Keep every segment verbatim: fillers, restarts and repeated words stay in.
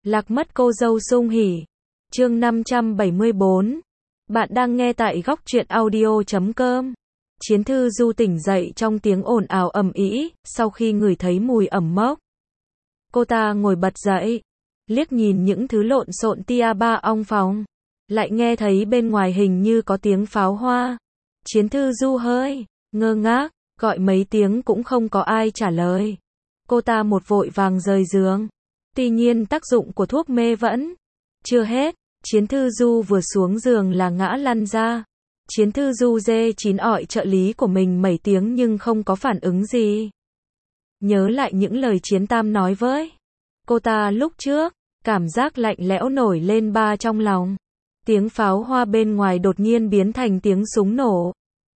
Lạc mất cô dâu sung hỉ. Chương năm trăm bảy mươi bốn. Bạn đang nghe tại góc truyện audio chấm com. Chiến Thư Du tỉnh dậy trong tiếng ồn ào ầm ĩ, sau khi ngửi thấy mùi ẩm mốc. Cô ta ngồi bật dậy, liếc nhìn những thứ lộn xộn tia ba ong phòng, lại nghe thấy bên ngoài hình như có tiếng pháo hoa. Chiến Thư Du hơi ngơ ngác, gọi mấy tiếng cũng không có ai trả lời. Cô ta một vội vàng rời giường. Tuy nhiên tác dụng của thuốc mê vẫn chưa hết. Chiến Thư Du vừa xuống giường là ngã lăn ra. Chiến Thư Du dê chín ọi trợ lý của mình mấy tiếng nhưng không có phản ứng gì. Nhớ lại những lời Chiến Tam nói với cô ta lúc trước, cảm giác lạnh lẽo nổi lên ba trong lòng. Tiếng pháo hoa bên ngoài đột nhiên biến thành tiếng súng nổ.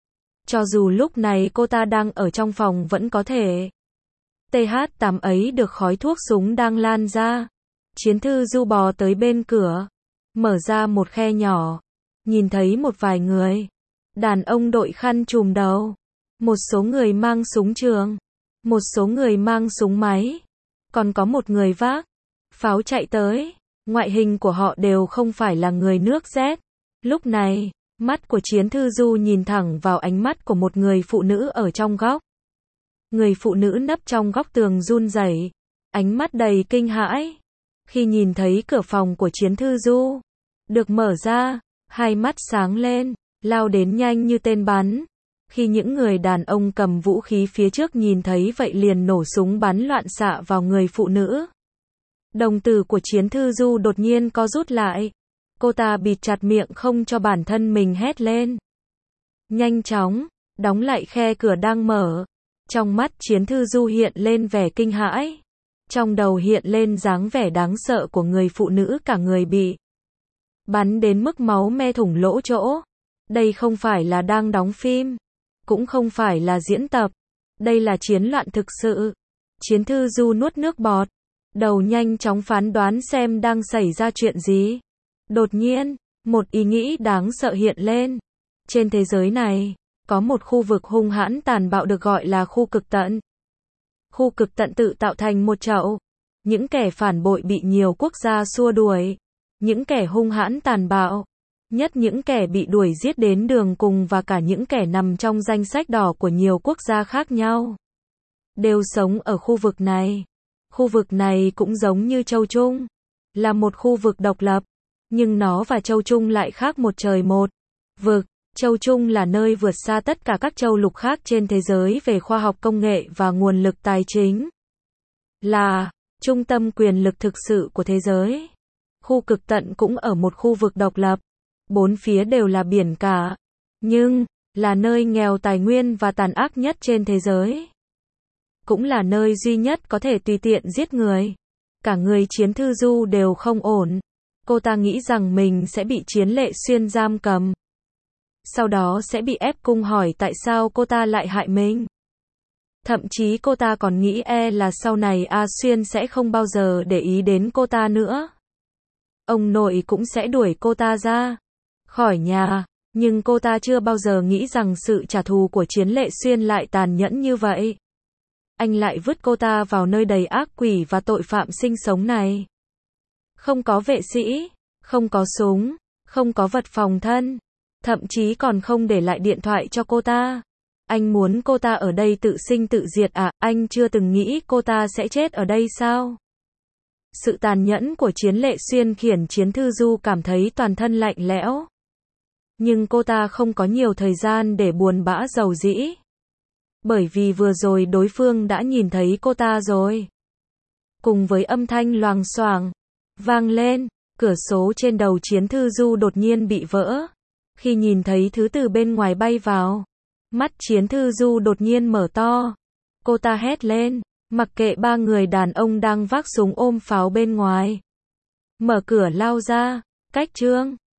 Cho dù lúc này cô ta đang ở trong phòng vẫn có thể tê hát tám ấy được khói thuốc súng đang lan ra. Chiến Thư Du bò tới bên cửa, mở ra một khe nhỏ, nhìn thấy một vài người đàn ông đội khăn trùm đầu, một số người mang súng trường, một số người mang súng máy, còn có một người vác pháo chạy tới. Ngoại hình của họ đều không phải là người nước Z. Lúc này, mắt của Chiến Thư Du nhìn thẳng vào ánh mắt của một người phụ nữ ở trong góc. Người phụ nữ nấp trong góc tường run rẩy, ánh mắt đầy kinh hãi. Khi nhìn thấy cửa phòng của Chiến Thư Du được mở ra, hai mắt sáng lên, lao đến nhanh như tên bắn. Khi những người đàn ông cầm vũ khí phía trước nhìn thấy vậy liền nổ súng bắn loạn xạ vào người phụ nữ. Đồng tử của Chiến Thư Du đột nhiên co rút lại. Cô ta bịt chặt miệng không cho bản thân mình hét lên. Nhanh chóng đóng lại khe cửa đang mở. Trong mắt Chiến Thư Du hiện lên vẻ kinh hãi. Trong đầu hiện lên dáng vẻ đáng sợ của người phụ nữ cả người bị bắn đến mức máu me thủng lỗ chỗ. Đây không phải là đang đóng phim, cũng không phải là diễn tập. Đây là chiến loạn thực sự. Chiến Thư Du nuốt nước bọt, đầu nhanh chóng phán đoán xem đang xảy ra chuyện gì. Đột nhiên, một ý nghĩ đáng sợ hiện lên. Trên thế giới này, có một khu vực hung hãn tàn bạo được gọi là khu cực tận. Khu cực tận tự tạo thành một chậu. Những kẻ phản bội bị nhiều quốc gia xua đuổi. Những kẻ hung hãn tàn bạo, nhất những kẻ bị đuổi giết đến đường cùng và cả những kẻ nằm trong danh sách đỏ của nhiều quốc gia khác nhau, đều sống ở khu vực này. Khu vực này cũng giống như Châu Trung, là một khu vực độc lập, nhưng nó và Châu Trung lại khác một trời một vực. Châu Trung là nơi vượt xa tất cả các châu lục khác trên thế giới về khoa học công nghệ và nguồn lực tài chính. Là trung tâm quyền lực thực sự của thế giới. Khu cực tận cũng ở một khu vực độc lập. Bốn phía đều là biển cả. Nhưng, là nơi nghèo tài nguyên và tàn ác nhất trên thế giới. Cũng là nơi duy nhất có thể tùy tiện giết người. Cả người Chiến Thư Du đều không ổn. Cô ta nghĩ rằng mình sẽ bị Chiến Lệ Xuyên giam cầm. Sau đó sẽ bị ép cung hỏi tại sao cô ta lại hại mình. Thậm chí cô ta còn nghĩ e là sau này A Xuyên sẽ không bao giờ để ý đến cô ta nữa. Ông nội cũng sẽ đuổi cô ta ra khỏi nhà. Nhưng cô ta chưa bao giờ nghĩ rằng sự trả thù của Chiến Lệ Xuyên lại tàn nhẫn như vậy. Anh lại vứt cô ta vào nơi đầy ác quỷ và tội phạm sinh sống này. Không có vệ sĩ, không có súng, không có vật phòng thân, thậm chí còn không để lại điện thoại cho cô ta. Anh muốn cô ta ở đây tự sinh tự diệt à? Anh chưa từng nghĩ cô ta sẽ chết ở đây sao? Sự tàn nhẫn của Chiến Lệ Xuyên khiến Chiến Thư Du cảm thấy toàn thân lạnh lẽo. Nhưng cô ta không có nhiều thời gian để buồn bã rầu rĩ. Bởi vì vừa rồi đối phương đã nhìn thấy cô ta rồi. Cùng với âm thanh loàng xoàng vang lên, cửa sổ trên đầu Chiến Thư Du đột nhiên bị vỡ. Khi nhìn thấy thứ từ bên ngoài bay vào, mắt Chiến Thư Du đột nhiên mở to. Cô ta hét lên, mặc kệ ba người đàn ông đang vác súng ôm pháo bên ngoài. Mở cửa lao ra, cách chương.